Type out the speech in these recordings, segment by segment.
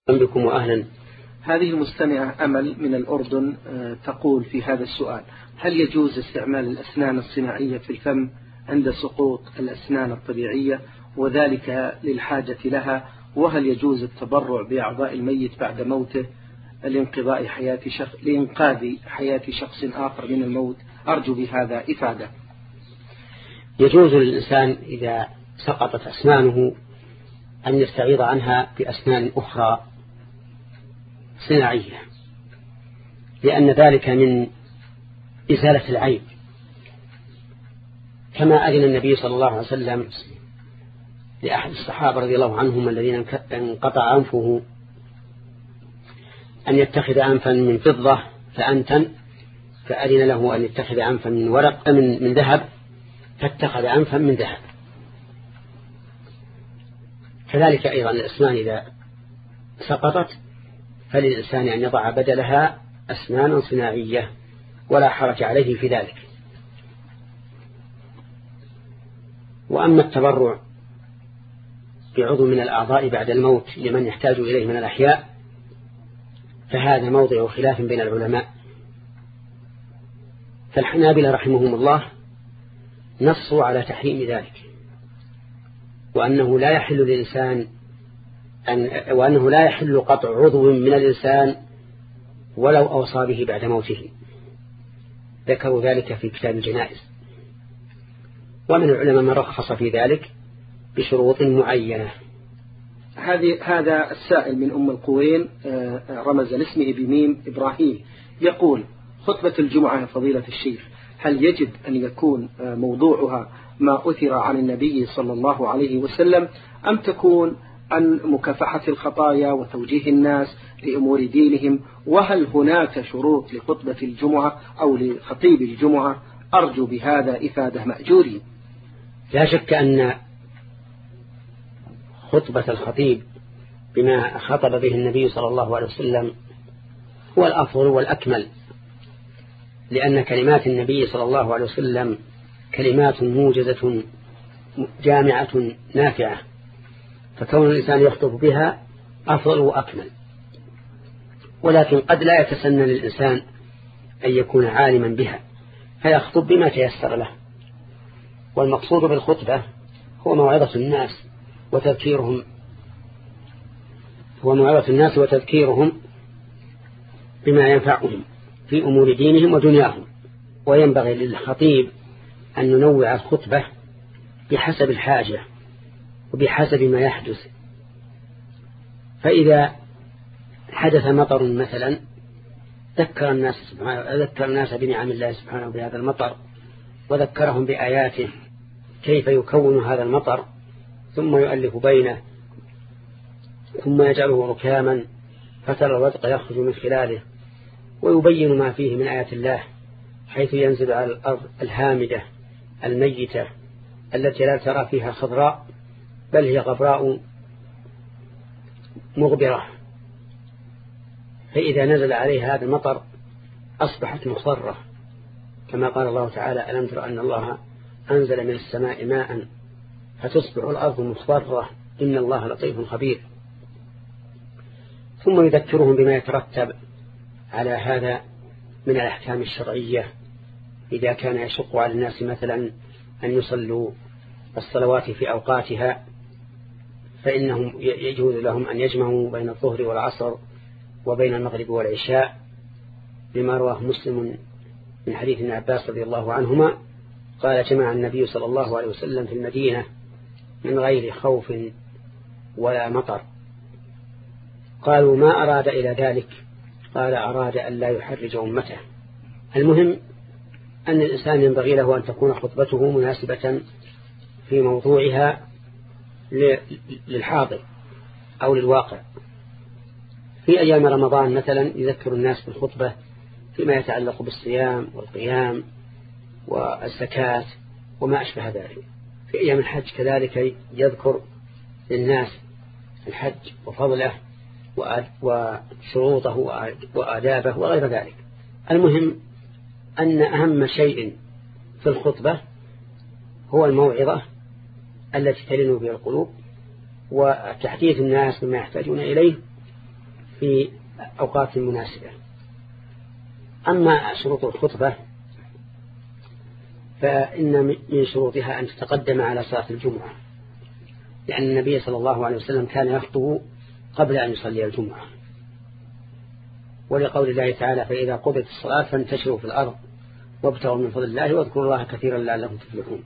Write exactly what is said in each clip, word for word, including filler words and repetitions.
بكم وأهلا. هذه المستمعة أمل من الأردن تقول في هذا السؤال: هل يجوز استعمال الأسنان الصناعية في الفم عند سقوط الأسنان الطبيعية وذلك للحاجة لها؟ وهل يجوز التبرع بأعضاء الميت بعد موته لإنقاذ حياة شخص لإنقاذ حياة شخص آخر من الموت؟ أرجو بهذا إفادة. يجوز للإنسان إذا سقطت أسنانه أن يستعيض عنها بأسنان أخرى صناعية، لأن ذلك من إزالة العيب، كما أذن النبي صلى الله عليه وسلم لأحد الصحابة رضي الله عنهم الذين انقطع أنفه أن يتخذ أنفا من فضة فأنتن، فأذن له أن يتخذ أنفا من ورق من, من ذهب فاتخذ أنفا من ذهب. كذلك أيضا الأسنان إذا سقطت فللإنسان أن يضع بدلها أسنان صناعية ولا حرج عليه في ذلك. وأما التبرع بعضو من الأعضاء بعد الموت لمن يحتاج إليه من الأحياء فهذا موضع خلاف بين العلماء. فالحنابلة رحمهم الله نصوا على تحريم ذلك، وأنه لا يحل للإنسان أن وأنه لا يحل قطع عضو من الإنسان ولو أوصى به بعد موته. ذكروا ذلك في كتاب الجنائز. ومن العلماء من رخص في ذلك بشروط معينة. هذه هذا السائل من أم القوين رمز لاسمه بميم إبراهيم يقول: خطبة الجمعة يا فضيلة الشيخ، هل يجب أن يكون موضوعها ما أثر عن النبي صلى الله عليه وسلم أم تكون عن مكافحة الخطايا وتوجيه الناس لأمور دينهم؟ وهل هناك شروط لخطبة الجمعة أو لخطيب الجمعة؟ أرجو بهذا إفادة مأجورين. لا شك أن خطبة الخطيب بما خطب به النبي صلى الله عليه وسلم هو الأفضل والأكمل، لأن كلمات النبي صلى الله عليه وسلم كلمات موجزة جامعة نافعة، فكون الإنسان يخطب بها أفضل وأكمل. ولكن قد لا يتسنى للإنسان أن يكون عالما بها فيخطب بما تيسر له. والمقصود بالخطبة هو موعظة الناس وتذكيرهم هو موعظة الناس وتذكيرهم بما ينفعهم في أمور دينهم ودنياهم. وينبغي للخطيب أن ينوع الخطبة بحسب الحاجة وبحسب ما يحدث. فإذا حدث مطر مثلا ذكر الناس سبحانه ذكر الناس بنعم الله سبحانه بهذا المطر، وذكرهم بآياته كيف يكون هذا المطر ثم يؤلف بينه ثم يجعله ركاما فترى الودق يخرج من خلاله، ويبين ما فيه من آيات الله حيث ينزل على الأرض الهامدة الميتة التي لا ترى فيها خضراء بل هي غبراء مغبرة، فإذا نزل عليها هذا المطر أصبحت مخضرة، كما قال الله تعالى: ألم تر أن الله أنزل من السماء ماء فتصبح الأرض مخضرة إن الله لطيف خبير. ثم يذكرهم بما يترتب على هذا من الأحكام الشرعية، إذا كان يشق على الناس مثلا أن يصلوا الصلوات في أوقاتها فإنهم يجوز لهم أن يجمعوا بين الظهر والعصر وبين المغرب والعشاء، لما رواه مسلم من حديث ابن عباس رضي الله عنهما قال: جمع النبي صلى الله عليه وسلم في المدينة من غير خوف ولا مطر. قالوا: ما أراد إلى ذلك؟ قال: أراد أن لا يحرج أمته. المهم أن الإنسان ينبغي له أن تكون خطبته مناسبة في موضوعها للحاضر أو للواقع. في أيام رمضان مثلا يذكر الناس بالخطبة فيما يتعلق بالصيام والقيام والزكاة وما أشبه ذلك. في أيام الحج كذلك يذكر للناس الحج وفضله وشروطه وآدابه وغير ذلك. المهم أن أهم شيء في الخطبة هو الموعظة التي تلين بها القلوب وتحديث الناس بما يحتاجون إليه في أوقات مناسبة. أما شروط الخطبة فإن من شروطها أن تتقدم على صلاة الجمعة، لأن النبي صلى الله عليه وسلم كان يخطب قبل أن يصلي الجمعة، ولقول الله تعالى فإذا قضت الصلاة فانتشروا في الأرض وابتغوا من فضل الله واذكروا الله كثيرا لعلكم تفلحون.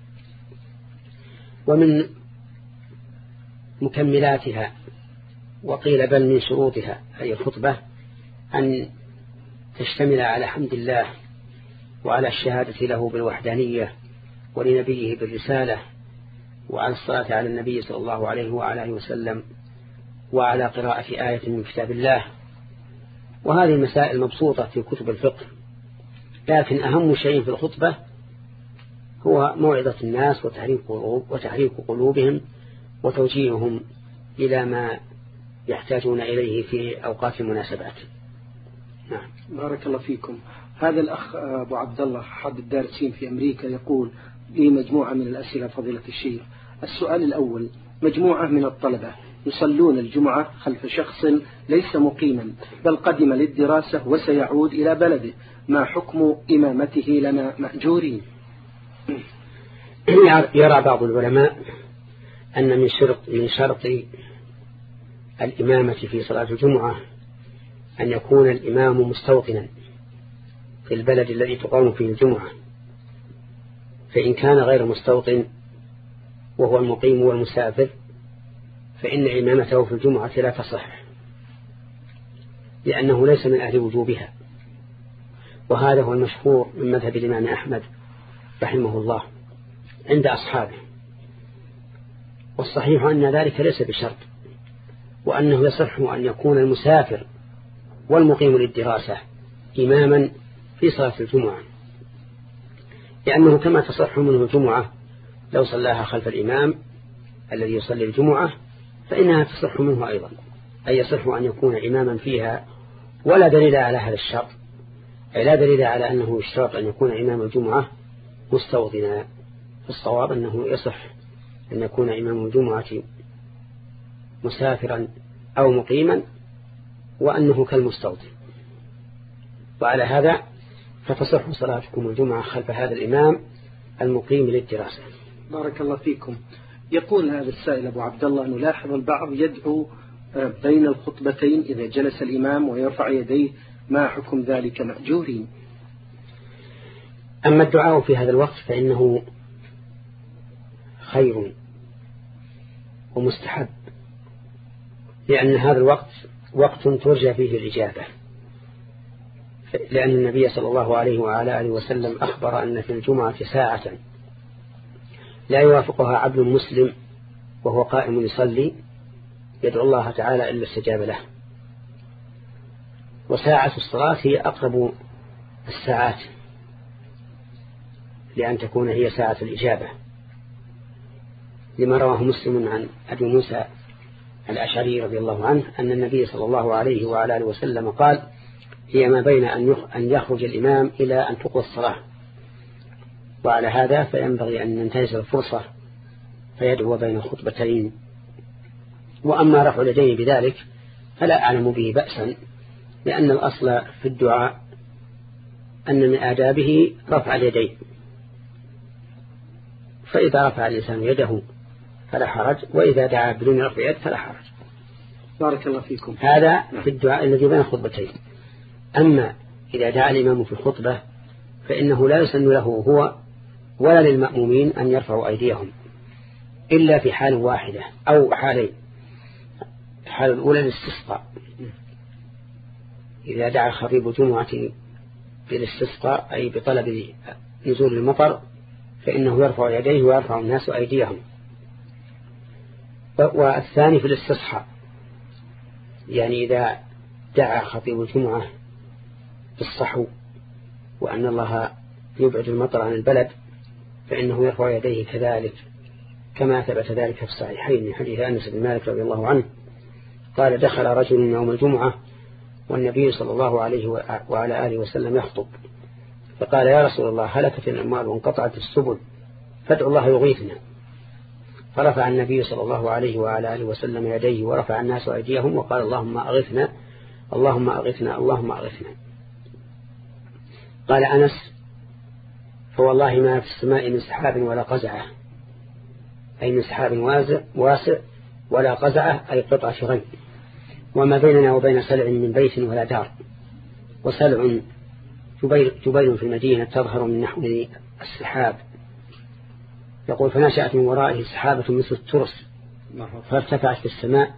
ومن مكملاتها وقيل بل من شروطها أي الخطبة أن تشتمل على حمد الله وعلى الشهادة له بالوحدانية ولنبيه بالرسالة وعلى الصلاة على النبي صلى الله عليه وعلى آله وسلم وعلى قراءة آية من كتاب الله. وهذه المسائل مبسوطة في كتب الفقه، لكن أهم شيء في الخطبة هو موعظة الناس وتحريك قلوبهم وتوجيههم إلى ما يحتاجون إليه في أوقات المناسبات. نعم. بارك الله فيكم. هذا الأخ أبو عبد الله حد الدارسين في أمريكا يقول لي مجموعة من الأسئلة فضيلة الشيخ. السؤال الأول: مجموعة من الطلبة يصلون الجمعة خلف شخص ليس مقيما بل قدم للدراسة وسيعود إلى بلده، ما حكم إمامته لنا مأجورين؟ يرى بعض العلماء أن من شرط من شرط الإمامة في صلاة الجمعة أن يكون الإمام مستوطنا في البلد الذي تقام فيه الجمعة، فإن كان غير مستوطن وهو المقيم والمسافر فإن إمامته في الجمعة لا تصح، لأنه ليس من أهل وجوبها. وهذا هو المشهور من مذهب الإمام أحمد رحمه الله عند أصحابه. والصحيح أن ذلك ليس بشرط، وأنه يصح أن يكون المسافر والمقيم للدراسة إماما في صلاة الجمعة، لأنه كما تصح منه الجمعة لو صلاها خلف الإمام الذي يصلي الجمعة فإنها تصح منه أيضا، أي يصح أن يكون إماما فيها. ولا دليل على هذا الشرط، أي لا دليل على أنه يشترط أن يكون إمام الجمعة مستوطنا. الصواب أنه يصح أن يكون إمام الجمعة مسافرا أو مقيما، وأنه كالمستوطن. وعلى هذا فتصح صلاتكم الجمعة خلف هذا الإمام المقيم للدراسة. بارك الله فيكم. يقول هذا السائل أبو عبد الله: نلاحظ البعض يدعو بين الخطبتين إذا جلس الإمام ويرفع يديه، ما حكم ذلك مأجورين؟ أما الدعاء في هذا الوقت فإنه خير ومستحب، لأن هذا الوقت وقت ترجى فيه الإجابة، لأن النبي صلى الله عليه وعلى آله وسلم أخبر أن في الجمعة ساعة لا يوافقها عبد مسلم وهو قائم يصلي يدعو الله تعالى إلا استجاب له. وساعة الصلاة هي أقرب الساعات لأن تكون هي ساعة الإجابة، لما رواه مسلم عن أبي موسى الأشعري رضي الله عنه أن النبي صلى الله عليه وعلى آله وسلم قال: هي ما بين أن يخرج الإمام إلى أن تقضى الصلاة. وعلى هذا فينبغي أن ننتهز الفرصة فيدعو بين الخطبتين. وأما رفع اليدين بذلك فلا أعلم به بأسا، لأن الأصل في الدعاء أن من آدابه رفع اليدين، فإذا رفع الإنسان يده فلا حرج، وإذا دعا بدون رفع يد فلا حرج. بارك الله فيكم. هذا في الدعاء الذي بين الخطبتين. أما إذا دعا الإمام في الخطبة فإنه لا يسن له هو ولا للمأمومين أن يرفعوا أيديهم إلا في حال واحدة أو حالين. الحالة الأولى الاستسقاء، إذا دعا خطيب الجمعة بالاستسقاء أي بطلب نزول المطر فإنه يرفع يديه ويرفع الناس أيديهم. والثاني في الاستصحاء، يعني إذا دعا خطيب الجمعة بالصحو وأن الله يبعد المطر عن البلد فإنه يرفع يديه كذلك، كما ثبت ذلك في الصحيحين من حديث أنس بن مالك رضي الله عنه قال: دخل رجل يوم الجمعة والنبي صلى الله عليه وعلى آله وسلم يخطب، فقال: يا رسول الله، هلكت الأموال وانقطعت السبل فادعوا الله يغيثنا. فرفع النبي صلى الله عليه وعلى آله وسلم يديه ورفع الناس أيديهم وقال: اللهم أغثنا اللهم أغثنا اللهم أغثنا. قال أنس فوالله ما في السماء من سحاب ولا قزعة، أي من سحاب واسع ولا قزعة أي قطعة غيم، وما بيننا وبين سلع من بيت ولا دار. وسلع جبيل في المدينة تظهر من نحو السحاب. يقول فنشأت من ورائه سحابة مثل الترس فارتفعت في السماء،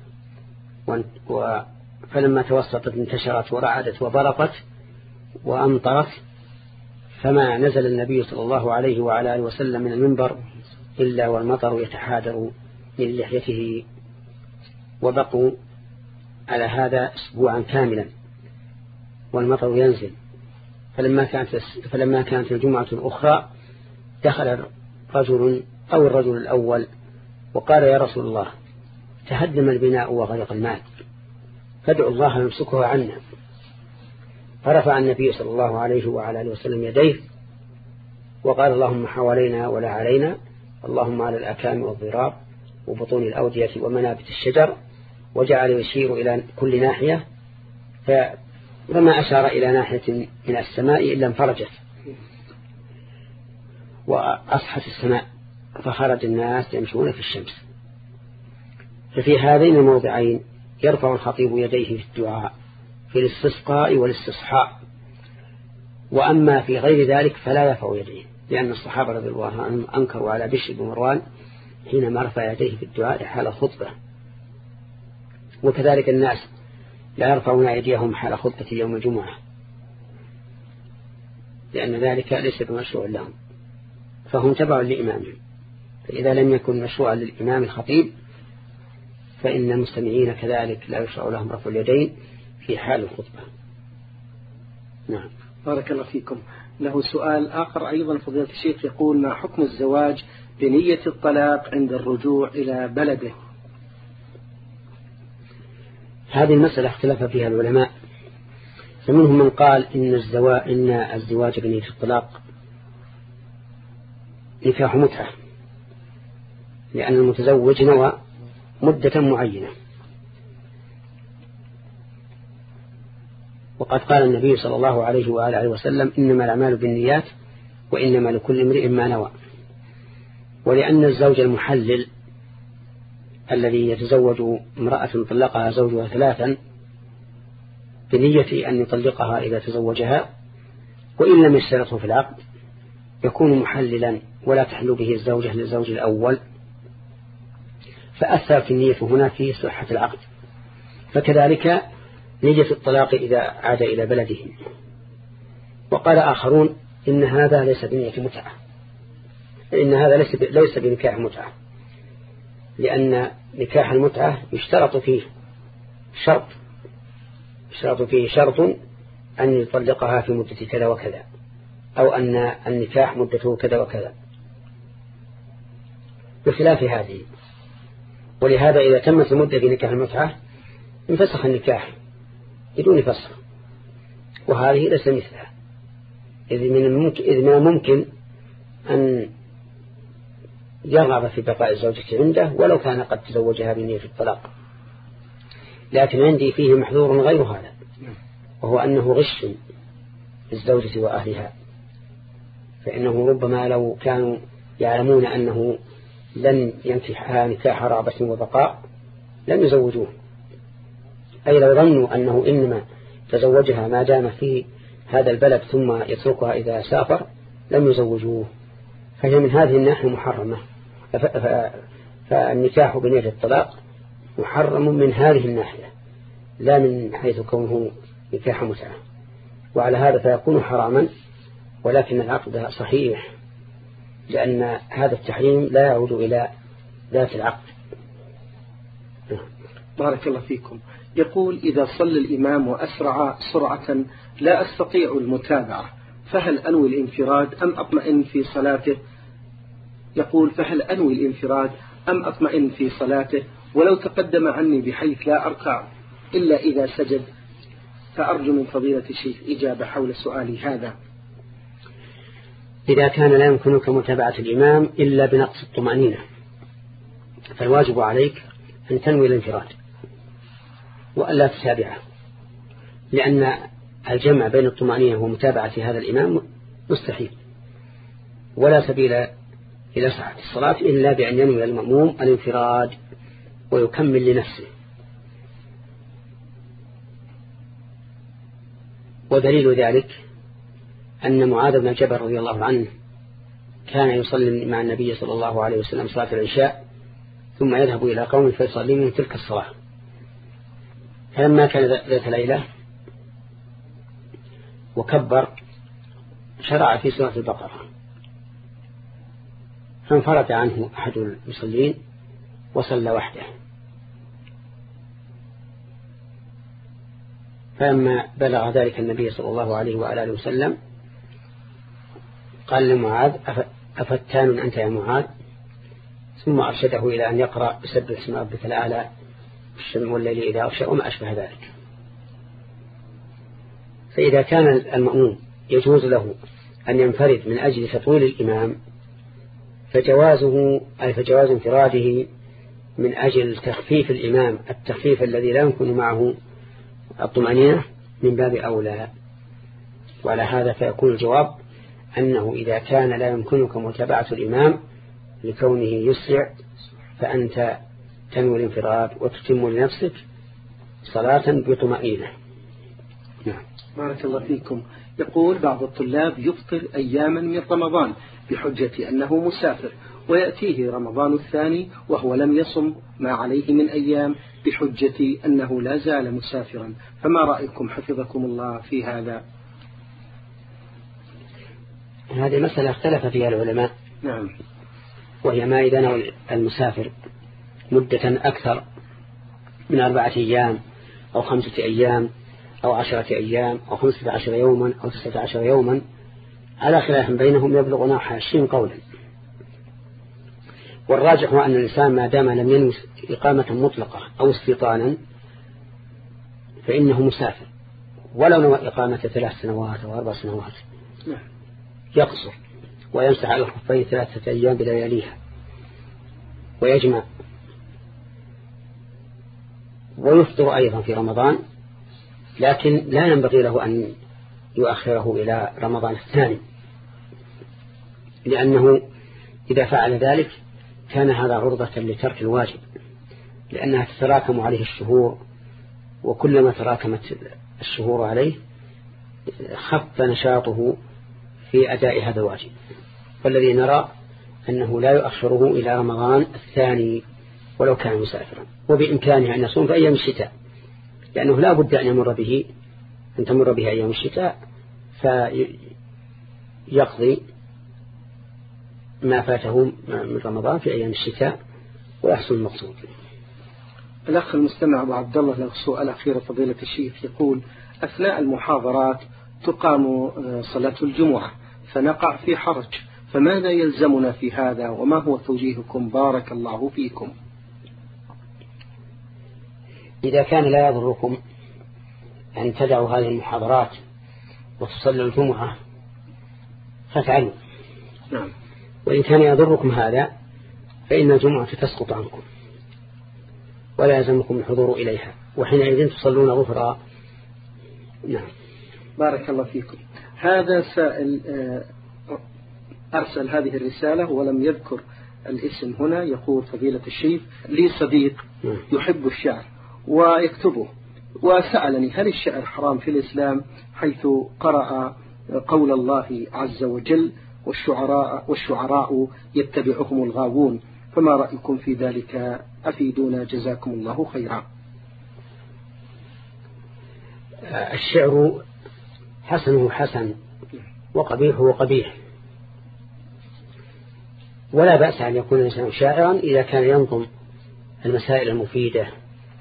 فلما توسطت انتشرت ورعدت وبرقت وأمطرت، فما نزل النبي صلى الله عليه وعلى آله وسلم من المنبر إلا والمطر يتحادر من لحيته. وبقوا على هذا أسبوعا كاملا والمطر ينزل. فلما كانت فلما كانت الجمعة الأخرى دخل رجل أو الرجل الأول وقال يا رسول الله تهدم البناء وغرق الماء فادعوا الله يمسكه عنا. فرفع النبي صلى الله عليه وعلى آله وسلم يديه وقال اللهم حوالينا ولا علينا، اللهم على الأكام والضراب وبطون الأودية ومنابت الشجر، وجعل يشير إلى كل ناحية، فما أشار إلى ناحية من السماء إلا انفرجت وأصحت السماء فخرج الناس يمشون في الشمس. ففي هذين الموضعين يرفع الخطيب يديه في الدعاء في الاستسقاء والاستصحاء، وأما في غير ذلك فلا يرفع يديه، لأن الصحابة رضي الله عنهم أنكروا على بشر بن مروان حينما رفع يديه في الدعاء حال الخطبة. وكذلك الناس لا يرفعون أيديهم حال خطبة يوم الجمعة، لأن ذلك ليس بمشروع لهم، فهم تبع لإمامهم. فإذا لم يكن مشروعا للإمام الخطيب فإن المستمعين كذلك لا يشرع لهم رفع اليدين في حال الخطبة. نعم. بارك الله فيكم. له سؤال آخر أيضا فضيلة الشيخ، يقول ما حكم الزواج بنية الطلاق عند الرجوع إلى بلده؟ هذه المسألة اختلف فيها العلماء، فمنهم من قال إن الزواج, إن الزواج بنية الطلاق نكاح متعة، لأن المتزوج نوى مدة معينة. وقد قال النبي صلى الله عليه وآله وسلم إنما الأعمال بالنيات وإنما لكل امرئ ما نوى. ولأن الزوج المحلل الذي يتزوج امرأة طلقها زوجها ثلاثا بنية أن يطلقها إذا تزوجها وإن لم يشترطه في العقد يكون محللا ولا تحل به الزوجة للزوج الأول، فأثرت النية هنا في صحة العقد. فكذلك نية الطلاق إذا عاد إلى بلده. وقال آخرون إن هذا ليس بنية متعة، إن هذا ليس ليس بنكاح متعة، لأن نكاح المتعة يشترط فيه شرط يشترط فيه شرط أن يطلقها في مدة كذا وكذا، أو أن النكاح مدته كذا وكذا، بخلاف هذه. ولهذا إذا تمت المدة في نكاح المتعة انفسخ النكاح بدون فسخ، وهذه ليس مثلها، إذ من الممكن, إذ من الممكن أن يرغب في بقاء الزوجة عنده ولو كان قد تزوجها بنية الطلاق. لكن عندي فيه محذور غير هذا، وهو أنه غش للزوجة وأهلها، فإنه ربما لو كانوا يعلمون أنه لن ينكحها نكاح رغبة وبقاء لم يزوجوه، أي لو ظنوا أنه إنما تزوجها ما دام في هذا البلد ثم يتركها إذا سافر لم يزوجوه. فهي من هذه الناحية محرمة، فالنكاح بنية الطلاق محرم من هذه الناحية لا من حيث كونه نكاح متعة، وعلى هذا فيكون حراما، ولكن العقد صحيح لأن هذا التحريم لا يعود إلى ذات العقد. بارك الله فيكم. يقول إذا صلى الإمام وأسرع سرعة لا أستطيع المتابعة فهل أنوي الانفراد أم أطمئن في صلاته؟ يقول فهل أنوي الانفراد أم أطمئن في صلاته ولو تقدم عني بحيث لا أركع إلا إذا سجد؟ فأرجو من فضيلة الشيخ إجابة حول سؤالي هذا. إذا كان لا يمكنك متابعة الإمام إلا بنقص الطمأنينة فالواجب عليك أن تنوي الانفراد وألا تتابعه، لأن الجمع بين الطمأنينة ومتابعة هذا الإمام مستحيل، ولا سبيل إلى صحة الصلاة إلا بأن ينوي المأموم الانفراد ويكمل لنفسه. ودليل ذلك أن معاذ بن جبل رضي الله عنه كان يصلي مع النبي صلى الله عليه وسلم صلاة العشاء ثم يذهب إلى قوم فيصلي من تلك الصلاة. فلما كان ذات ليلة وكبر شرع في سورة البقرة، فانفرد عنه أحد المصلين وصلى وحده. فلما بلغ ذلك النبي صلى الله عليه وآله وسلم قال لمعاذ أفتان أنت يا معاذ، ثم أرشده إلى أن يقرأ بسبح اسم ربك الأعلى والليل إذا أغشى وما أشبه ذلك. فإذا كان المأموم يجوز له أن ينفرد من أجل تطويل الإمام فجوازه أي فجواز انفراده من أجل تخفيف الإمام التخفيف الذي لا يمكن معه الطمأنينة من باب أولى. وعلى هذا فيكون الجواب أنه إذا كان لا يمكنك متابعة الإمام لكونه يسرع فأنت تنوي الانفراد وتتم لنفسك صلاة بطمأنينة. نعم. بارك الله فيكم. يقول بعض الطلاب يفطر أياما من رمضان بحجة أنه مسافر، ويأتيه رمضان الثاني وهو لم يصم ما عليه من أيام بحجة أنه لا زال مسافرا، فما رأيكم حفظكم الله في هذا؟ هذه مسألة اختلف فيها العلماء. نعم. وهي ما إذا نوى المسافر مدة أكثر من أربعة أيام أو خمسة أيام أو عشرة أيام أو خمسة عشر يوما أو تسعة عشر يوما على خلاف بينهم يبلغ نحو عشرين قولا. والراجح هو أن الإنسان ما دام لم ينوي إقامة مطلقة أو استيطانا فإنه مسافر، ولو نوى إقامة ثلاث سنوات أو أربع سنوات يقصر ويمسح على الخفين ثلاثة أيام بلياليها ويجمع ويفطر أيضا في رمضان، لكن لا ينبغي له أن يؤخره إلى رمضان الثاني، لأنه إذا فعل ذلك كان هذا عرضة لترك الواجب، لأنها تتراكم عليه الشهور، وكلما تراكمت الشهور عليه خف نشاطه في أداء هذا الواجب. والذي نرى أنه لا يؤخره إلى رمضان الثاني ولو كان مسافرا، وبإمكانه أن يصوم في أيام الشتاء، لأنه لا بد أن يمر به أن تمر به أيام الشتاء فيقضي ما فاته من رمضان في أيام الشتاء ويحصل المقصود. الأخ المستمع أبو عبد الله له سؤال أخير فضيلة الشيخ، يقول أثناء المحاضرات تقام صلاة الجمعة فنقع في حرج، فماذا يلزمنا في هذا وما هو توجيهكم بارك الله فيكم؟ إذا كان لا يضركم أن تدعوا هذه المحاضرات وتصلوا الجمعة فافعلوا. نعم. وإن كان يضركم هذا فإن الجمعة تسقط عنكم ولا يلزمكم الحضور إليها، وحينئذ تصلون ظهرا. نعم. بارك الله فيكم. هذا سائل أرسل هذه الرسالة ولم يذكر الاسم هنا، يقول فضيلة الشيخ لي صديق يحب الشعر ويكتبه، وسألني هل الشعر حرام في الإسلام، حيث قرأ قول الله عز وجل والشعراء, والشعراء يتبعهم الغاوون، فما رأيكم في ذلك؟ أفيدونا جزاكم الله خيرا. الشعر حسنه حسن وقبيحه قبيح، ولا بأس أن يكون الإنسان شاعرا إذا كان ينظم المسائل المفيدة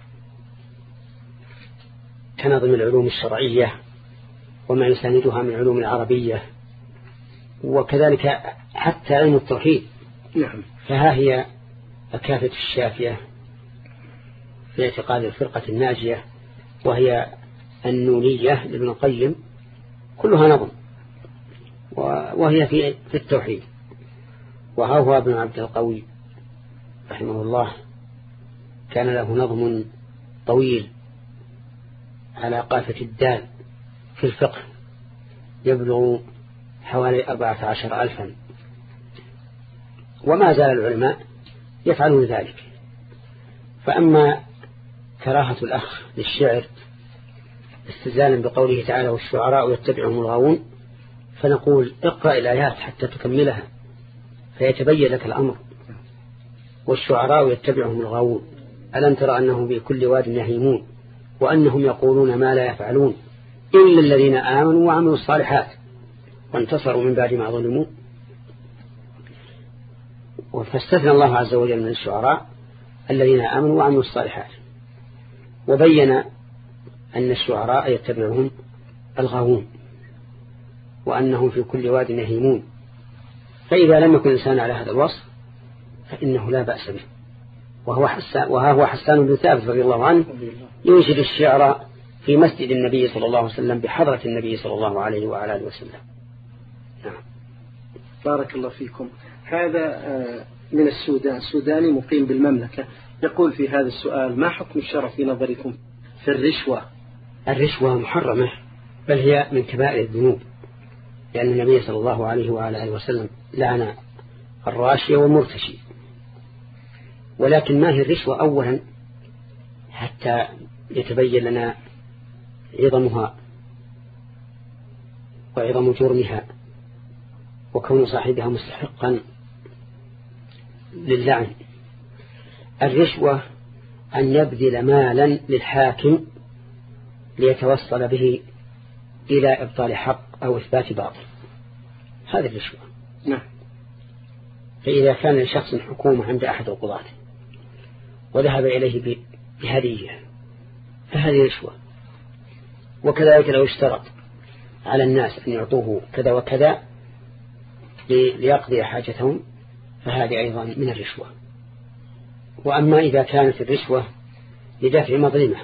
كنظم العلوم الشرعية وما يساندها من علوم العربية، وكذلك حتى علم التوحيد. نعم. فها هي الكافة الشافية في اعتقاد الفرقة الناجية، وهي النونية لابن القيم، كلها نظم وهي في في التوحيد. وها هو ابن عبد القوي رحمه الله كان له نظم طويل على قافة الدال في الفقه يبلغ حوالي أربعة عشر ألفا، وما زال العلماء يفعلون ذلك. فأما كراهة الأخ للشعر استدلالا بقوله تعالى والشعراء يتبعهم الغاوون، فنقول اقرأ الآيات حتى تكملها فيتبين لك الأمر. والشعراء يتبعهم الغاوون ألم ترى أنهم بكل واد يهيمون وأنهم يقولون ما لا يفعلون إلا الذين آمنوا وعملوا الصالحات وانتصروا من بعد ما ظلموا. فاستثنى الله عز وجل من الشعراء الذين آمنوا وعملوا الصالحات، وبين أن الشعراء يتبعهم الغاوون وأنهم في كل واد يهيمون. فإذا لم يكن الإنسان على هذا الوصف فإنه لا بأس به. وهو حسان وها هو حسان بن ثابت رضي الله عنه ينشد الشعر في مسجد النبي صلى الله عليه وسلم بحضرة النبي صلى الله عليه وعلى آله وسلم. نعم. بارك الله فيكم. هذا من السودان، سوداني مقيم بالمملكة، يقول في هذا السؤال: ما حكم الشرع في نظركم في الرشوة؟ الرشوة محرمة، بل هي من كبائر الذنوب، لأن النبي صلى الله عليه وعلى آله وسلم لعن الراشي والمرتشي. ولكن ما هي الرشوة أولا حتى يتبين لنا عظمها وعظم جرمها وكون صاحبها مستحقا للعن. الرشوة أن يبذل مالا للحاكم ليتوصل به إلى إبطال حق أو إثبات باطل، هذه الرشوة. نعم. فإذا كان لشخص حكومة عند أحد القضاة وذهب إليه بهدية فهذه رشوة. وكذلك لو اشترط على الناس أن يعطوه كذا وكذا ليقضي حاجتهم فهذه أيضا من الرشوة. وأما إذا كانت الرشوة لدفع مظلمة،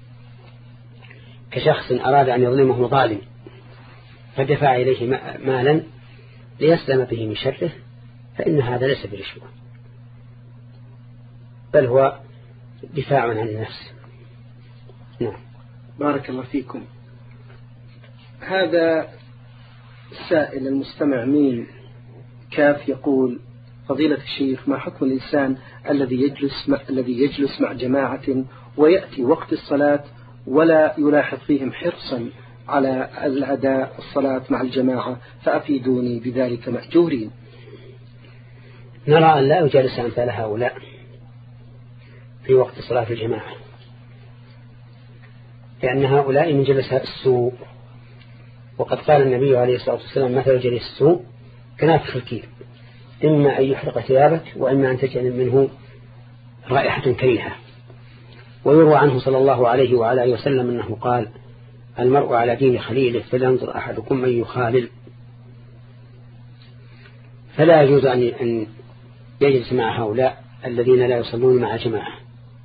كشخص أراد أن يظلمه ظالم فدفع إليه مالا ليسلم به من شره، فإن هذا ليس برشوة، بل هو دفاع عن النفس. نعم. بارك الله فيكم. هذا السائل المستمع ميم كاف يقول: فضيلة الشيخ، ما حكم الإنسان الذي يجلس مع الذي يجلس مع جماعة ويأتي وقت الصلاة ولا يلاحظ فيهم حرصا على الأداء الصلاة مع الجماعة، فأفيدوني بذلك مأجورين؟ نرى أن لا يجالس أمثال هؤلاء في وقت صلاة الجماعة، لأن هؤلاء من جلساء السوء، وقد قال النبي عليه الصلاة والسلام: مثل جليس السوء كنافخ الكير، إما أن يحرق ثيابك وإما أن تجعل منه رائحة كريهة. ويروى عنه صلى الله عليه وعلى آله وسلم أنه قال: المرء على دين خليله فلينظر أحدكم من يخالل. فلا يجوز أن يجلس مع هؤلاء الذين لا يصلون مع جماعة،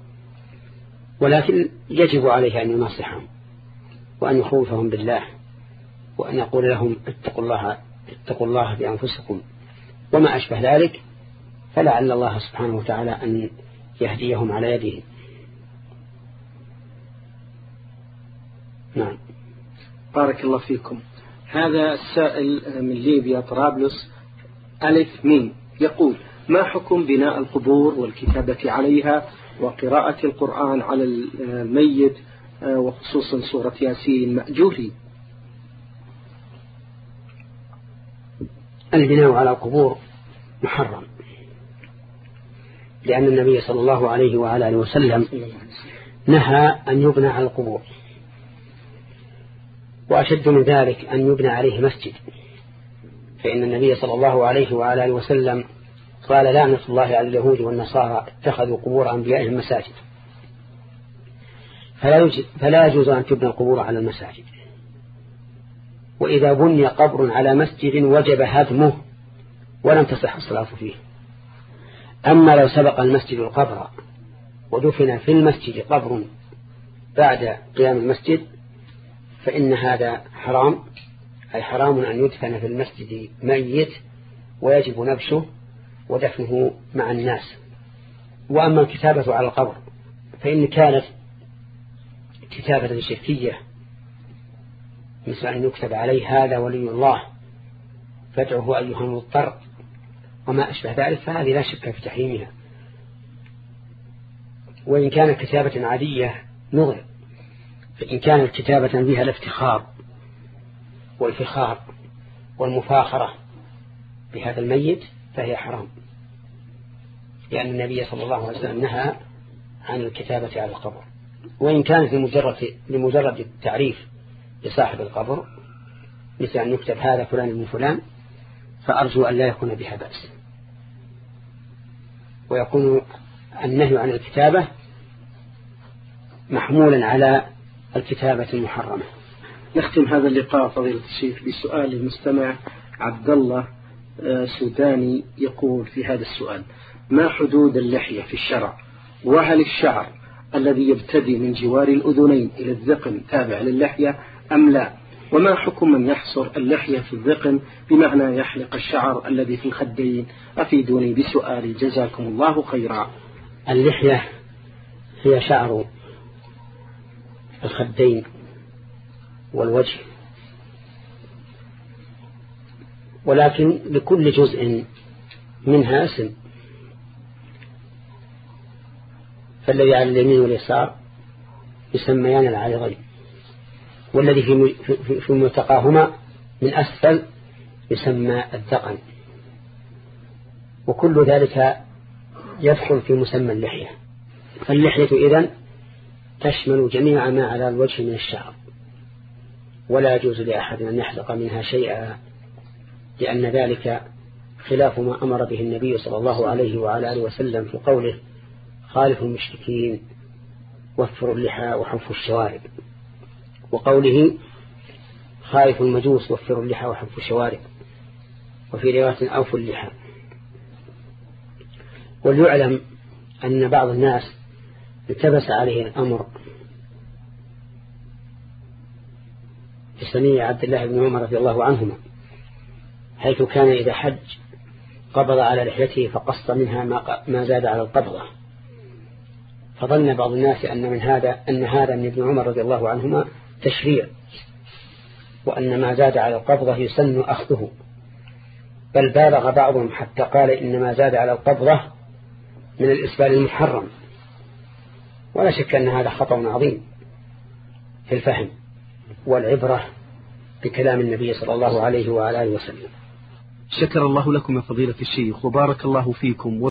ولكن يجب عليه أن ينصحهم وأن يخوفهم بالله وأن يقول لهم: اتقوا الله اتقوا الله بأنفسكم وما أشبه ذلك، فلعل الله سبحانه وتعالى أن يهديهم على يده. نعم. بارك الله فيكم. هذا السائل من ليبيا طرابلس ألف ميم يقول: ما حكم بناء القبور والكتابة عليها وقراءة القرآن على الميت وخصوصا سورة ياسين مأجوري؟ البناء على القبور محرم، لأن النبي صلى الله عليه وعلى آله وسلم نهى أن يبنى على القبور، وأشد من ذلك أن يبنى عليه مسجد، فإن النبي صلى الله عليه وعلى آله وسلم قال: لعنة الله على اليهود والنصارى اتخذوا قبور أنبيائهم مساجد. فلا يجوز أن تبنى القبور على المساجد. وإذا بني قبر على مسجد وجب هدمه ولم تصح الصلاة فيه. أما لو سبق المسجد القبر ودفن في المسجد قبر بعد قيام المسجد فإن هذا حرام، أي حرام أن يدفن في المسجد ميت ويجب نبشه ودفنه مع الناس. وأما الكتابة على القبر فإن كانت كتابة شركية مثل أن يكتب عليه هذا ولي الله فادعه أيها المضطر وما أشبه ذلك، فهذه لا شك في تحريمها. وإن كانت كتابة عادية نظر، فإن كانت كتابة بها الافتخار والفخار والمفاخرة بهذا الميت فهي حرام، لأن النبي صلى الله عليه وسلم نهى عن الكتابة على القبر. وإن كانت لمجرد, لمجرد التعريف لصاحب القبر مثل أن يكتب هذا فلان من فلان، فأرجو أن لا يكون بها بأس، ويكون النهي عن الكتابة محمولا على الكتابة المحرمة. نختم هذا اللقاء فضيلة الشيخ بسؤال المستمع عبد الله سوداني، يقول في هذا السؤال: ما حدود اللحية في الشرع؟ وهل الشعر الذي يبتدي من جوار الأذنين إلى الذقن تابع للحية أم لا؟ وما حكم من يحصر اللحية في الذقن بمعنى يحلق الشعر الذي في الخدين؟ أفيدوني بسؤالي جزاكم الله خيرا. اللحية هي شعر الخدين والوجه، ولكن لكل جزء منها اسم، فالذي على اليمين واليسار يسميان العارضين، والذي في في ملتقاهما من أسفل يسمى الذقن، وكل ذلك يدخل في مسمى اللحية. فاللحية إذن تشمل جميع ما على الوجه من الشعر، ولا يجوز لأحد أن يحلق منها شيئا، لأن ذلك خلاف ما أمر به النبي صلى الله عليه وعلى آله وسلم في قوله: خالف المشركين وفروا اللحى وحفوا الشوارب، وقوله: خالف المجوس وفروا اللحى وحفوا الشوارب، وفي رواية أوفوا اللحى. وليعلم أن بعض الناس التبس عليه الأمر بسميع عبد الله بن عمر رضي الله عنهما، حيث كان إذا حج قبض على لحيته فقص منها ما زاد على القبضة، فظن بعض الناس أن من هذا أن هذا من ابن عمر رضي الله عنهما تشريع، وأن ما زاد على القبضة يسن أخذه، بل بالغ بعضهم حتى قال إن ما زاد على القبضة من الإسبال المحرم. ولا شك أن هذا خطأ عظيم في الفهم، والعبرة بكلام النبي صلى الله عليه وعلى آله وسلم. شكر الله لكم يا فضيلة الشيخ وبارك الله فيكم.